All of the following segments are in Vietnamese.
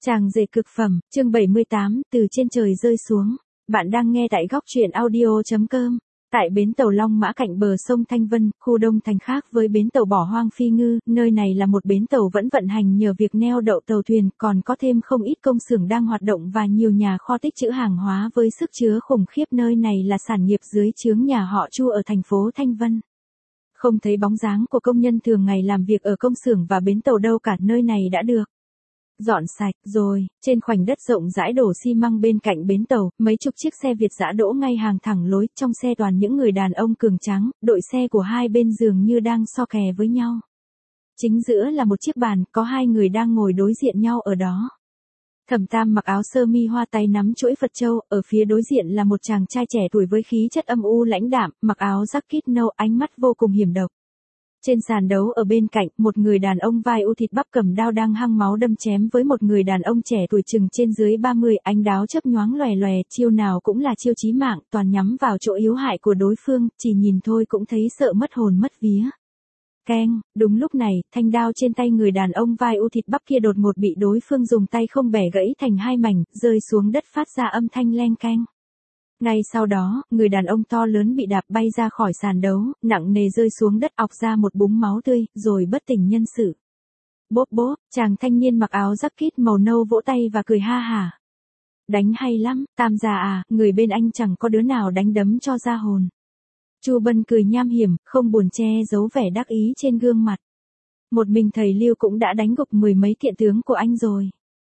Chàng rể cực phẩm, chương 78, từ trên trời rơi xuống. Bạn đang nghe tại góc truyện audio.com. Tại bến tàu Long Mã cạnh bờ sông Thanh Vân, khu Đông Thành khác với bến tàu Bỏ Hoang Phi Ngư, nơi này là một bến tàu vẫn vận hành nhờ việc neo đậu tàu thuyền, còn có thêm không ít công xưởng đang hoạt động và nhiều nhà kho tích trữ hàng hóa với sức chứa khủng khiếp. Nơi này là sản nghiệp dưới trướng nhà họ Chu ở thành phố Thanh Vân. Không thấy bóng dáng của công nhân thường ngày làm việc ở công xưởng và bến tàu đâu cả, nơi này đã được dọn sạch rồi. Trên khoảnh đất rộng rãi đổ xi măng bên cạnh bến tàu, mấy chục chiếc xe Việt dã đỗ ngay hàng thẳng lối, trong xe toàn những người đàn ông cường tráng, đội xe của hai bên dường như đang so kè với nhau. Chính giữa là một chiếc bàn, có hai người đang ngồi đối diện nhau ở đó. Thẩm Tam mặc áo sơ mi hoa, tay nắm chuỗi Phật châu, ở phía đối diện là một chàng trai trẻ tuổi với khí chất âm u lãnh đạm, mặc áo jacket nâu, ánh mắt vô cùng hiểm độc. Trên sàn đấu ở bên cạnh, một người đàn ông vai u thịt bắp cầm đao đang hăng máu đâm chém với một người đàn ông trẻ tuổi chừng trên dưới 30, ánh đáo chớp nhoáng lòe lòe, chiêu nào cũng là chiêu chí mạng, toàn nhắm vào chỗ yếu hại của đối phương, chỉ nhìn thôi cũng thấy sợ mất hồn mất vía. Keng, đúng lúc này, thanh đao trên tay người đàn ông vai u thịt bắp kia đột ngột bị đối phương dùng tay không bẻ gãy thành hai mảnh, rơi xuống đất phát ra âm thanh leng keng. Ngay sau đó, người đàn ông to lớn bị đạp bay ra khỏi sàn đấu, nặng nề rơi xuống đất, ọc ra một búng máu tươi, rồi bất tỉnh nhân sự. Bốp bốp, chàng thanh niên mặc áo jacket màu nâu vỗ tay và cười ha hả. Đánh hay lắm, Tam già à, người bên anh chẳng có đứa nào đánh đấm cho ra hồn. Chu Bân cười nham hiểm, không buồn che giấu vẻ đắc ý trên gương mặt. Một mình thầy Lưu cũng đã đánh gục mười mấy kiện tướng của anh rồi.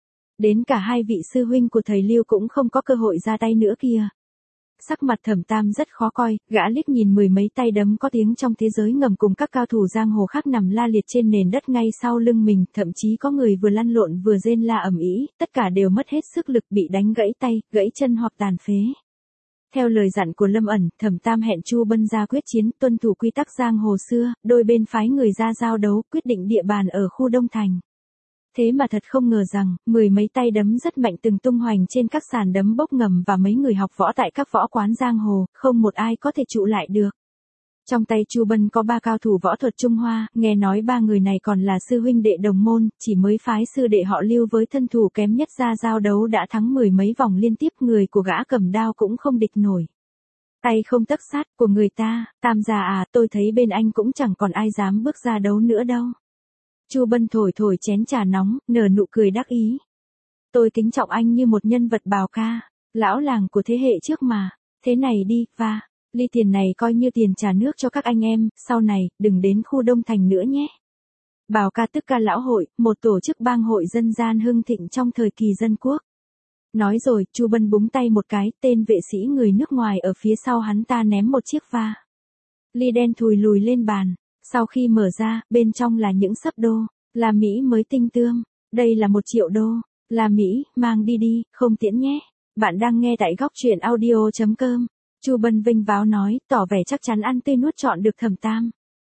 Đến cả hai vị sư huynh của thầy Lưu cũng không có cơ hội ra tay nữa kìa. Sắc mặt Thẩm Tam rất khó coi, gã liếc nhìn mười mấy tay đấm có tiếng trong thế giới ngầm cùng các cao thủ giang hồ khác nằm la liệt trên nền đất ngay sau lưng mình, thậm chí có người vừa lăn lộn vừa rên la ầm ĩ, tất cả đều mất hết sức lực, bị đánh gãy tay, gãy chân hoặc tàn phế. Theo lời dặn của Lâm Ẩn, Thẩm Tam hẹn Chu Bân ra quyết chiến, tuân thủ quy tắc giang hồ xưa, đôi bên phái người ra giao đấu, quyết định địa bàn ở khu Đông Thành. Thế mà thật không ngờ rằng, mười mấy tay đấm rất mạnh từng tung hoành trên các sàn đấm bốc ngầm và mấy người học võ tại các võ quán giang hồ, không một ai có thể trụ lại được. Trong tay Chu Bân có ba cao thủ võ thuật Trung Hoa, nghe nói ba người này còn là sư huynh đệ đồng môn, chỉ mới phái sư đệ họ Lưu với thân thủ kém nhất ra giao đấu đã thắng mười mấy vòng liên tiếp, người của gã cầm đao cũng không địch nổi. Tay không tấc sát của người ta, Tam già à, tôi thấy bên anh cũng chẳng còn ai dám bước ra đấu nữa đâu. Chu Bân thổi thổi chén trà nóng, nở nụ cười đắc ý. Tôi kính trọng anh như một nhân vật bào ca, lão làng của thế hệ trước mà. Thế này đi, và ly tiền này coi như tiền trà nước cho các anh em, sau này, đừng đến khu Đông Thành nữa nhé. Bào ca tức ca lão hội, một tổ chức bang hội dân gian hưng thịnh trong thời kỳ dân quốc. Nói rồi, Chu Bân búng tay một cái, tên vệ sĩ người nước ngoài ở phía sau hắn ta ném một chiếc va ly đen thùi lùi lên bàn. Sau khi mở ra, bên trong là những sấp đô la Mỹ mới tinh tươm. Đây là 1.000.000 đô la Mỹ, mang đi đi, không tiễn nhé. Bạn đang nghe tại góc truyện audio.com. Chu Bân vênh váo nói, tỏ vẻ chắc chắn ăn tươi nuốt trọn được Thẩm Tam.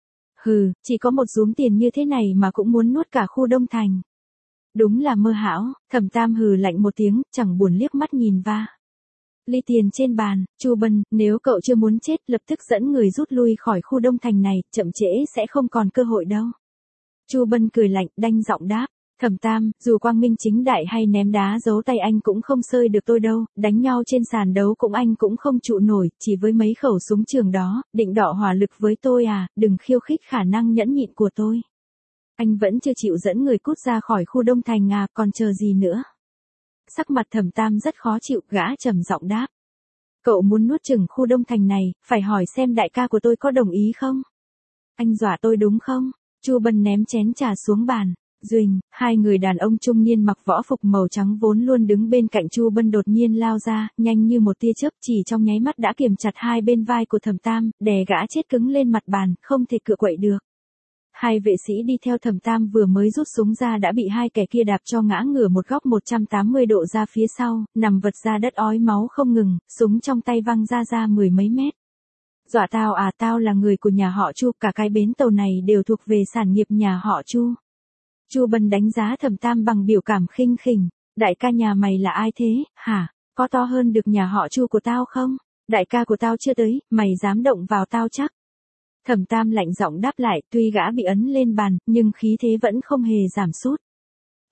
Hừ, chỉ có một rúm tiền như thế này mà cũng muốn nuốt cả khu Đông Thành. Đúng là mơ hão. Thẩm Tam hừ lạnh một tiếng, chẳng buồn liếc mắt nhìn va ly tiền trên bàn. Chu Bân, nếu cậu chưa muốn chết, lập tức dẫn người rút lui khỏi khu Đông Thành này, chậm trễ sẽ không còn cơ hội đâu. Chu Bân cười lạnh, đanh giọng đáp. Thẩm Tam, dù quang minh chính đại hay ném đá giấu tay anh cũng không xơi được tôi đâu, đánh nhau trên sàn đấu cũng anh cũng không trụ nổi, chỉ với mấy khẩu súng trường đó, định đọ hỏa lực với tôi à, đừng khiêu khích khả năng nhẫn nhịn của tôi. Anh vẫn chưa chịu dẫn người cút ra khỏi khu Đông Thành à, còn chờ gì nữa? Sắc mặt Thẩm Tam rất khó chịu, gã trầm giọng đáp. Cậu muốn nuốt chửng khu Đông Thành này, phải hỏi xem đại ca của tôi có đồng ý không? Anh dọa tôi đúng không? Chu Bân ném chén trà xuống bàn. Duỳnh, hai người đàn ông trung niên mặc võ phục màu trắng vốn luôn đứng bên cạnh Chu Bân đột nhiên lao ra, nhanh như một tia chớp, chỉ trong nháy mắt đã kiềm chặt hai bên vai của Thẩm Tam, đè gã chết cứng lên mặt bàn, không thể cựa quậy được. Hai vệ sĩ đi theo Thẩm Tam vừa mới rút súng ra đã bị hai kẻ kia đạp cho ngã ngửa một góc 180 độ ra phía sau, nằm vật ra đất ói máu không ngừng, súng trong tay văng ra mười mấy mét. Dọa tao à, tao là người của nhà họ Chu, cả cái bến tàu này đều thuộc về sản nghiệp nhà họ Chu. Chu Bân đánh giá Thẩm Tam bằng biểu cảm khinh khỉnh. Đại ca nhà mày là ai thế, hả? Có to hơn được nhà họ Chu của tao không? Đại ca của tao chưa tới, mày dám động vào tao chắc? Thẩm Tam lạnh giọng đáp lại, tuy gã bị ấn lên bàn, nhưng khí thế vẫn không hề giảm sút.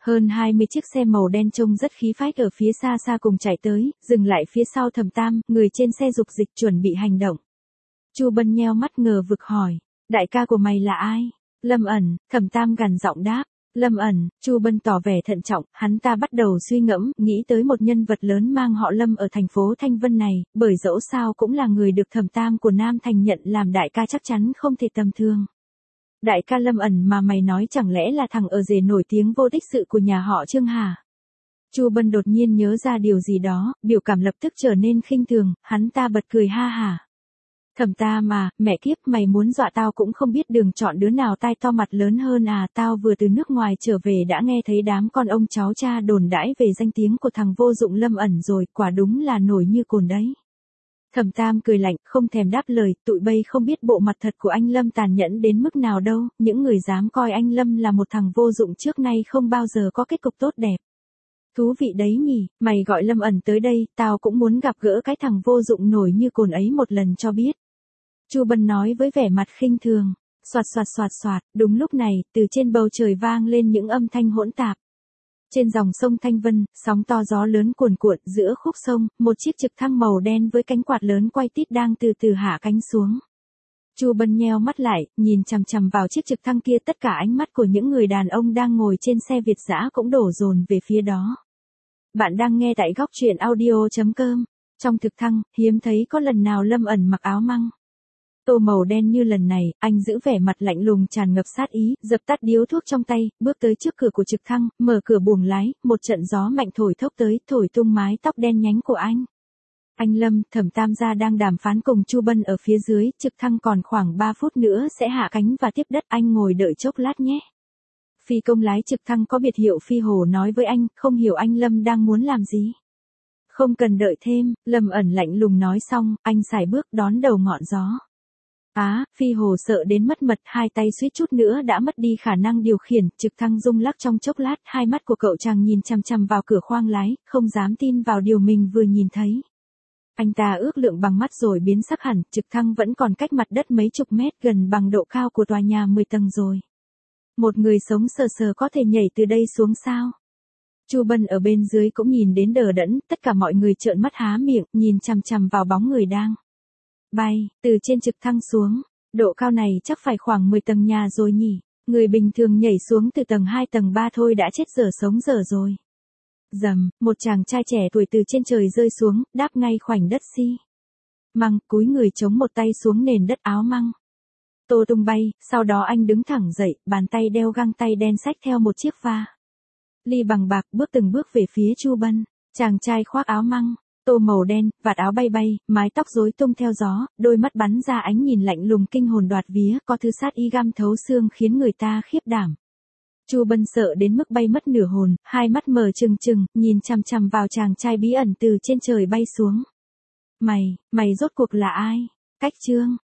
Hơn 20 chiếc xe màu đen trông rất khí phách ở phía xa xa cùng chạy tới, dừng lại phía sau Thẩm Tam, người trên xe dục dịch chuẩn bị hành động. Chu Bân nheo mắt ngờ vực hỏi, đại ca của mày là ai? Lâm Ẩn, Thẩm Tam gằn giọng đáp. Lâm Ẩn, Chu Bân tỏ vẻ thận trọng, hắn ta bắt đầu suy ngẫm, nghĩ tới một nhân vật lớn mang họ Lâm ở thành phố Thanh Vân này, bởi dẫu sao cũng là người được Thẩm Tam của Nam Thành nhận làm đại ca chắc chắn không thể tầm thường. Đại ca Lâm Ẩn mà mày nói chẳng lẽ là thằng ở rể nổi tiếng vô tích sự của nhà họ Trương hả? Chu Bân đột nhiên nhớ ra điều gì đó, biểu cảm lập tức trở nên khinh thường, hắn ta bật cười ha hả. Thẩm Tam mà, mẹ kiếp mày muốn dọa tao cũng không biết đường chọn đứa nào tai to mặt lớn hơn à, tao vừa từ nước ngoài trở về đã nghe thấy đám con ông cháu cha đồn đãi về danh tiếng của thằng vô dụng Lâm Ẩn rồi, quả đúng là nổi như cồn đấy. Thẩm Tam cười lạnh, không thèm đáp lời, tụi bay không biết bộ mặt thật của anh Lâm tàn nhẫn đến mức nào đâu, những người dám coi anh Lâm là một thằng vô dụng trước nay không bao giờ có kết cục tốt đẹp. Thú vị đấy nhỉ, mày gọi Lâm Ẩn tới đây, tao cũng muốn gặp gỡ cái thằng vô dụng nổi như cồn ấy một lần cho biết. Chu Bân nói với vẻ mặt khinh thường, xoạt xoạt xoạt xoạt, đúng lúc này, từ trên bầu trời vang lên những âm thanh hỗn tạp. Trên dòng sông Thanh Vân, sóng to gió lớn cuồn cuộn giữa khúc sông, một chiếc trực thăng màu đen với cánh quạt lớn quay tít đang từ từ hạ cánh xuống. Chu Bân nheo mắt lại, nhìn chằm chằm vào chiếc trực thăng kia, tất cả ánh mắt của những người đàn ông đang ngồi trên xe Việt dã cũng đổ dồn về phía đó. Bạn đang nghe tại góc truyện audio.com. Trong trực thăng, hiếm thấy có lần nào Lâm Ẩn mặc áo măng tô màu đen như lần này, anh giữ vẻ mặt lạnh lùng tràn ngập sát ý, dập tắt điếu thuốc trong tay, bước tới trước cửa của trực thăng, mở cửa buồng lái, một trận gió mạnh thổi thốc tới, thổi tung mái tóc đen nhánh của anh. Anh Lâm, Thẩm Tam gia đang đàm phán cùng Chu Bân ở phía dưới, trực thăng còn khoảng 3 phút nữa sẽ hạ cánh và tiếp đất, anh ngồi đợi chốc lát nhé. Phi công lái trực thăng có biệt hiệu Phi Hồ nói với anh, không hiểu anh Lâm đang muốn làm gì. Không cần đợi thêm, Lâm Ẩn lạnh lùng nói xong, anh sải bước đón đầu ngọn gió. Phi Hồ sợ đến mất mật, hai tay suýt chút nữa đã mất đi khả năng điều khiển, trực thăng rung lắc trong chốc lát, hai mắt của cậu chàng nhìn chằm chằm vào cửa khoang lái, không dám tin vào điều mình vừa nhìn thấy. Anh ta ước lượng bằng mắt rồi biến sắc hẳn, trực thăng vẫn còn cách mặt đất mấy chục mét, gần bằng độ cao của tòa nhà 10 tầng rồi. Một người sống sờ sờ có thể nhảy từ đây xuống sao? Chu Bân ở bên dưới cũng nhìn đến đờ đẫn, tất cả mọi người trợn mắt há miệng, nhìn chằm chằm vào bóng người đang bay từ trên trực thăng xuống. Độ cao này chắc phải khoảng 10 tầng nhà rồi nhỉ. Người bình thường nhảy xuống từ tầng 2 tầng 3 thôi đã chết dở sống dở rồi. Rầm, một chàng trai trẻ tuổi từ trên trời rơi xuống, đáp ngay khoảnh đất xi măng, cúi người chống một tay xuống nền đất, áo măng tô tung bay, sau đó anh đứng thẳng dậy, bàn tay đeo găng tay đen xách theo một chiếc va ly bằng bạc, bước từng bước về phía Chu Bân. Chàng trai khoác áo măng tô màu đen, vạt áo bay bay, mái tóc rối tung theo gió, đôi mắt bắn ra ánh nhìn lạnh lùng kinh hồn đoạt vía, có thứ sát ý găm thấu xương khiến người ta khiếp đảm. Chu Bân sợ đến mức bay mất nửa hồn, hai mắt mở trừng trừng, nhìn chằm chằm vào chàng trai bí ẩn từ trên trời bay xuống. Mày rốt cuộc là ai? Cách Trương